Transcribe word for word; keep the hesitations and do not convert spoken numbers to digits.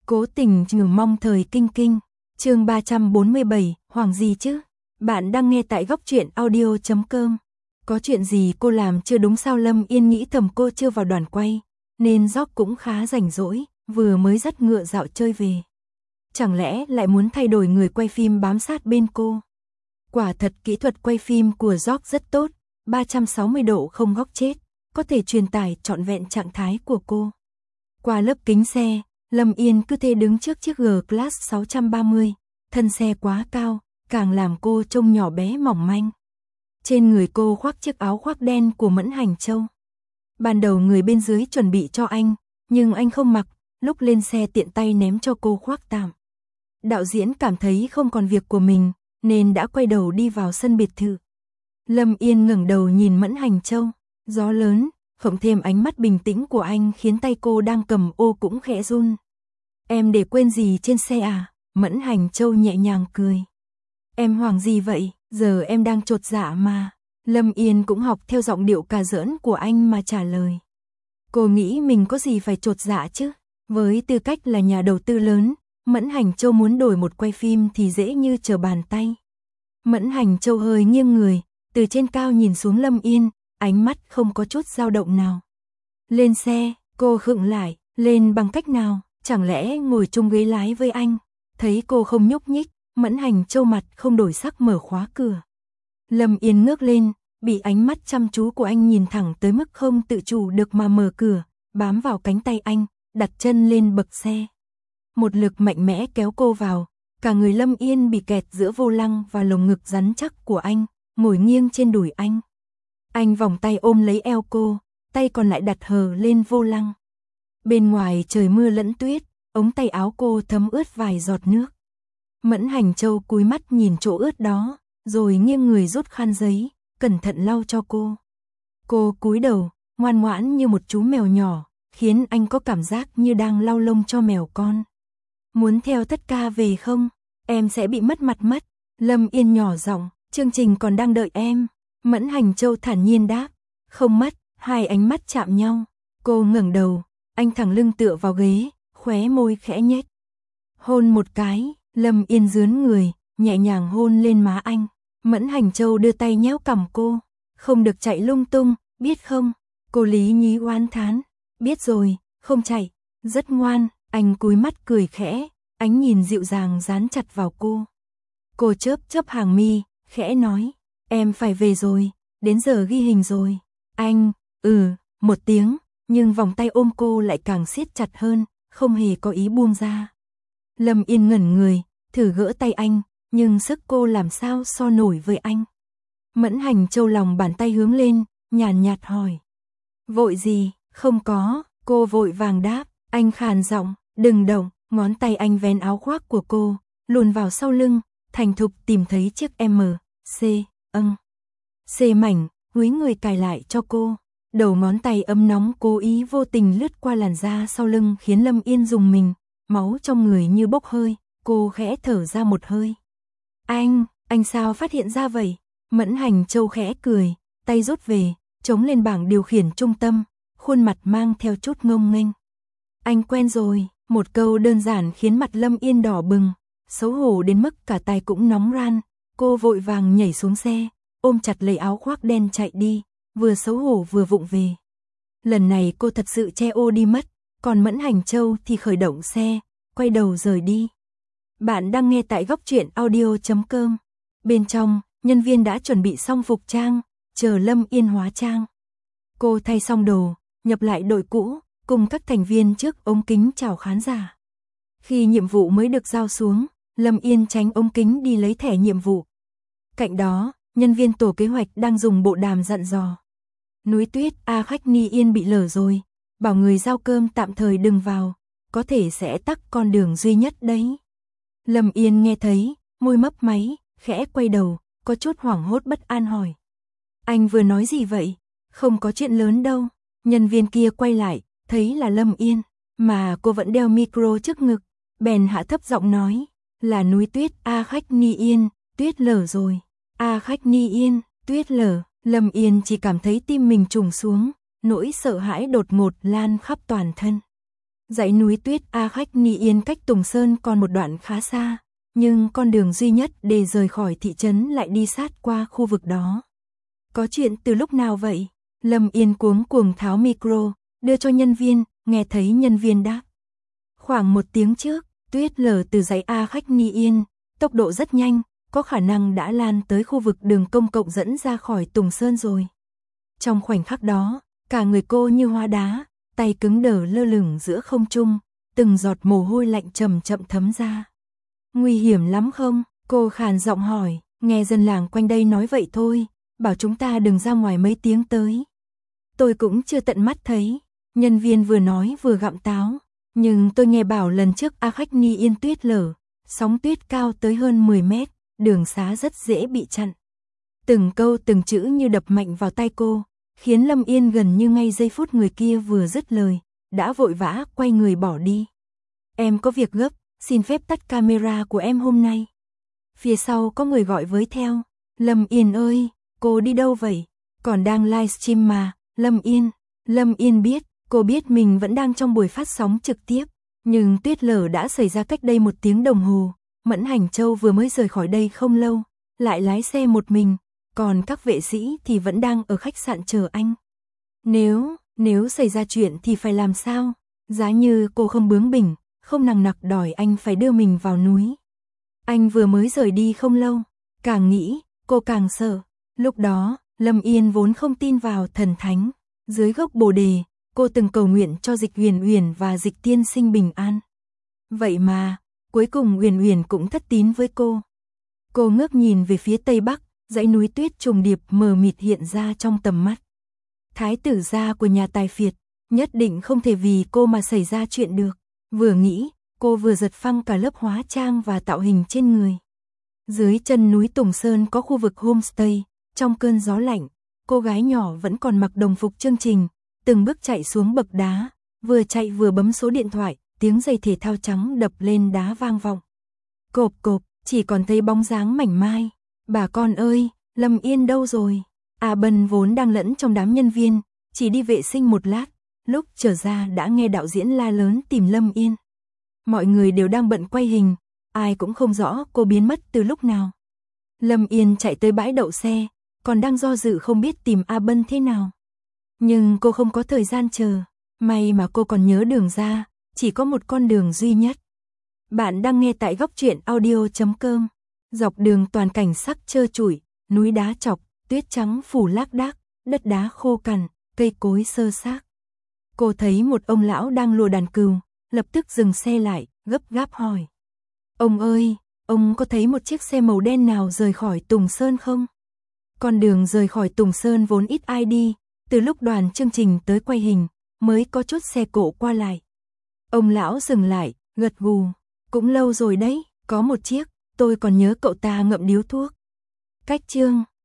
Cố tình trừ mong thời kinh kinh. Chương ba trăm bốn mươi bảy, Hoàng gì chứ? Bạn đang nghe tại góc truyện audio chấm com. Có chuyện gì cô làm chưa đúng sao? Lâm Yên nghĩ thầm, cô chưa vào đoàn quay, nên Jock cũng khá rảnh rỗi, vừa mới dắt ngựa dạo chơi về. Chẳng lẽ lại muốn thay đổi người quay phim bám sát bên cô? Quả thật kỹ thuật quay phim của Jock rất tốt, ba trăm sáu mươi độ không góc chết, có thể truyền tải trọn vẹn trạng thái của cô. Qua lớp kính xe, Lâm Yên cứ thế đứng trước chiếc G-Class sáu trăm ba mươi, thân xe quá cao, càng làm cô trông nhỏ bé mỏng manh. Trên người cô khoác chiếc áo khoác đen của Mẫn Hành Châu. Ban đầu người bên dưới chuẩn bị cho anh, nhưng anh không mặc, lúc lên xe tiện tay ném cho cô khoác tạm. Đạo diễn cảm thấy không còn việc của mình, nên đã quay đầu đi vào sân biệt thự. Lâm Yên ngẩng đầu nhìn Mẫn Hành Châu, gió lớn, cộng thêm ánh mắt bình tĩnh của anh khiến tay cô đang cầm ô cũng khẽ run. Em để quên gì trên xe à? Mẫn Hành Châu nhẹ nhàng cười. Em hoảng gì vậy? Giờ em đang chột dạ mà. Lâm Yên cũng học theo giọng điệu cà giỡn của anh mà trả lời. Cô nghĩ mình có gì phải chột dạ chứ? Với tư cách là nhà đầu tư lớn, Mẫn Hành Châu muốn đổi một quay phim thì dễ như trở bàn tay. Mẫn Hành Châu hơi nghiêng người, từ trên cao nhìn xuống Lâm Yên, ánh mắt không có chút dao động nào. Lên xe, cô khựng lại, lên bằng cách nào? Chẳng lẽ ngồi chung ghế lái với anh? Thấy cô không nhúc nhích, Mẫn Hành Châu mặt không đổi sắc mở khóa cửa. Lâm Yên ngước lên, bị ánh mắt chăm chú của anh nhìn thẳng tới mức không tự chủ được mà mở cửa, bám vào cánh tay anh, đặt chân lên bậc xe. Một lực mạnh mẽ kéo cô vào, cả người Lâm Yên bị kẹt giữa vô lăng và lồng ngực rắn chắc của anh, ngồi nghiêng trên đùi anh. Anh vòng tay ôm lấy eo cô, tay còn lại đặt hờ lên vô lăng. Bên ngoài trời mưa lẫn tuyết, ống tay áo cô thấm ướt vài giọt nước. Mẫn Hành Châu cúi mắt nhìn chỗ ướt đó, rồi nghiêng người rút khăn giấy, cẩn thận lau cho cô. Cô cúi đầu, ngoan ngoãn như một chú mèo nhỏ, khiến anh có cảm giác như đang lau lông cho mèo con. Muốn theo Thất Ca về không? Em sẽ bị mất mặt mất. Lâm Yên nhỏ giọng, chương trình còn đang đợi em. Mẫn Hành Châu thản nhiên đáp, không mất. Hai ánh mắt chạm nhau. Cô ngẩng đầu, anh thẳng lưng tựa vào ghế, khóe môi khẽ nhếch. Hôn một cái, Lâm Yên dướn người, nhẹ nhàng hôn lên má anh. Mẫn Hành Châu đưa tay nhéo cằm cô, không được chạy lung tung, biết không? Cô lý nhí oán thán, biết rồi, không chạy, rất ngoan. Anh cúi mắt cười khẽ, ánh nhìn dịu dàng dán chặt vào cô. Cô chớp chớp hàng mi, khẽ nói, em phải về rồi, đến giờ ghi hình rồi. Anh, ừ, một tiếng, nhưng vòng tay ôm cô lại càng siết chặt hơn, không hề có ý buông ra. Lâm Yên ngẩn người, thử gỡ tay anh, nhưng sức cô làm sao so nổi với anh. Mẫn Hành Châu lòng bàn tay hướng lên, nhàn nhạt hỏi. Vội gì? Không có, cô vội vàng đáp. Anh khàn giọng, đừng động. Ngón tay anh vén áo khoác của cô, luồn vào sau lưng, thành thục tìm thấy chiếc M, C, âng. C mảnh, húi người cài lại cho cô. Đầu ngón tay ấm nóng cố ý vô tình lướt qua làn da sau lưng khiến Lâm Yên rùng mình, máu trong người như bốc hơi, cô khẽ thở ra một hơi. Anh, anh sao phát hiện ra vậy? Mẫn Hành Châu khẽ cười, tay rút về, chống lên bảng điều khiển trung tâm, khuôn mặt mang theo chút ngông nghênh. Anh quen rồi, một câu đơn giản khiến mặt Lâm Yên đỏ bừng, xấu hổ đến mức cả tay cũng nóng ran, cô vội vàng nhảy xuống xe, ôm chặt lấy áo khoác đen chạy đi, vừa xấu hổ vừa vụng về. Lần này cô thật sự che ô đi mất, còn Mẫn Hành Châu thì khởi động xe, quay đầu rời đi. Bạn đang nghe tại góc truyện audio chấm com. Bên trong, nhân viên đã chuẩn bị xong phục trang, chờ Lâm Yên hóa trang. Cô thay xong đồ, nhập lại đội cũ, cùng các thành viên trước ống kính chào khán giả. Khi nhiệm vụ mới được giao xuống, Lâm Yên tránh ống kính đi lấy thẻ nhiệm vụ. Cạnh đó, nhân viên tổ kế hoạch đang dùng bộ đàm dặn dò. Núi Tuyết A Khách Ni Yên bị lở rồi, bảo người giao cơm tạm thời đừng vào, có thể sẽ tắc con đường duy nhất đấy. Lâm Yên nghe thấy, môi mấp máy, khẽ quay đầu, có chút hoảng hốt bất an hỏi. Anh vừa nói gì vậy? Không có chuyện lớn đâu. Nhân viên kia quay lại, thấy là Lâm Yên, mà cô vẫn đeo micro trước ngực, bèn hạ thấp giọng nói, là núi Tuyết A Khách Ni Yên, tuyết lở rồi. A Khách Ni Yên, tuyết lở. Lâm Yên chỉ cảm thấy tim mình trùng xuống, nỗi sợ hãi đột ngột lan khắp toàn thân. Dãy núi tuyết A Khách Ni Yên cách Tùng Sơn còn một đoạn khá xa, nhưng con đường duy nhất để rời khỏi thị trấn lại đi sát qua khu vực đó. Có chuyện từ lúc nào vậy? Lâm Yên cuống cuồng tháo micro, đưa cho nhân viên, nghe thấy nhân viên đáp. Khoảng một tiếng trước, tuyết lở từ dãy A Khách Ni Yên, tốc độ rất nhanh, có khả năng đã lan tới khu vực đường công cộng dẫn ra khỏi Tùng Sơn rồi. Trong khoảnh khắc đó, cả người cô như hóa đá, tay cứng đờ lơ lửng giữa không trung, từng giọt mồ hôi lạnh chậm chậm thấm ra. Nguy hiểm lắm không? Cô khàn giọng hỏi, nghe dân làng quanh đây nói vậy thôi, bảo chúng ta đừng ra ngoài mấy tiếng tới. Tôi cũng chưa tận mắt thấy, nhân viên vừa nói vừa gặm táo, nhưng tôi nghe bảo lần trước A Khách Ni Yên tuyết lở, sóng tuyết cao tới hơn mười mét, đường xá rất dễ bị chặn. Từng câu từng chữ như đập mạnh vào tai cô, khiến Lâm Yên gần như ngay giây phút người kia vừa dứt lời, đã vội vã quay người bỏ đi. Em có việc gấp, xin phép tắt camera của em hôm nay. Phía sau có người gọi với theo, Lâm Yên ơi, cô đi đâu vậy? Còn đang livestream mà, Lâm Yên. Lâm Yên biết, cô biết mình vẫn đang trong buổi phát sóng trực tiếp, nhưng tuyết lở đã xảy ra cách đây một tiếng đồng hồ, Mẫn Hành Châu vừa mới rời khỏi đây không lâu, lại lái xe một mình, còn các vệ sĩ thì vẫn đang ở khách sạn chờ anh. Nếu, nếu xảy ra chuyện thì phải làm sao? Giá như cô không bướng bỉnh, không nằng nặc đòi anh phải đưa mình vào núi. Anh vừa mới rời đi không lâu, càng nghĩ, cô càng sợ. Lúc đó, Lâm Yên vốn không tin vào thần thánh. Dưới gốc bồ đề, cô từng cầu nguyện cho Dịch Uyển Uyển và Dịch Tiên Sinh bình an. Vậy mà, cuối cùng Uyển Uyển cũng thất tín với cô. Cô ngước nhìn về phía tây bắc, dãy núi tuyết trùng điệp mờ mịt hiện ra trong tầm mắt. Thái tử gia của nhà tài phiệt, nhất định không thể vì cô mà xảy ra chuyện được. Vừa nghĩ, cô vừa giật phăng cả lớp hóa trang và tạo hình trên người. Dưới chân núi Tùng Sơn có khu vực homestay, trong cơn gió lạnh, cô gái nhỏ vẫn còn mặc đồng phục chương trình, từng bước chạy xuống bậc đá, vừa chạy vừa bấm số điện thoại, tiếng giày thể thao trắng đập lên đá vang vọng. Cộp cộp, chỉ còn thấy bóng dáng mảnh mai. Bà con ơi, Lâm Yên đâu rồi? A Bân vốn đang lẫn trong đám nhân viên, chỉ đi vệ sinh một lát, lúc trở ra đã nghe đạo diễn la lớn tìm Lâm Yên. Mọi người đều đang bận quay hình, ai cũng không rõ cô biến mất từ lúc nào. Lâm Yên chạy tới bãi đậu xe, còn đang do dự không biết tìm A Bân thế nào. Nhưng cô không có thời gian chờ, may mà cô còn nhớ đường ra, chỉ có một con đường duy nhất. Bạn đang nghe tại góc truyện audio chấm com. Dọc đường toàn cảnh sắc trơ trụi, núi đá chọc, tuyết trắng phủ lác đác, đất đá khô cằn, cây cối xơ xác. Cô thấy một ông lão đang lùa đàn cừu, lập tức dừng xe lại, gấp gáp hỏi. Ông ơi, ông có thấy một chiếc xe màu đen nào rời khỏi Tùng Sơn không? Con đường rời khỏi Tùng Sơn vốn ít ai đi, từ lúc đoàn chương trình tới quay hình, mới có chút xe cộ qua lại. Ông lão dừng lại, gật gù. Cũng lâu rồi đấy, có một chiếc, tôi còn nhớ cậu ta ngậm điếu thuốc. Cách chương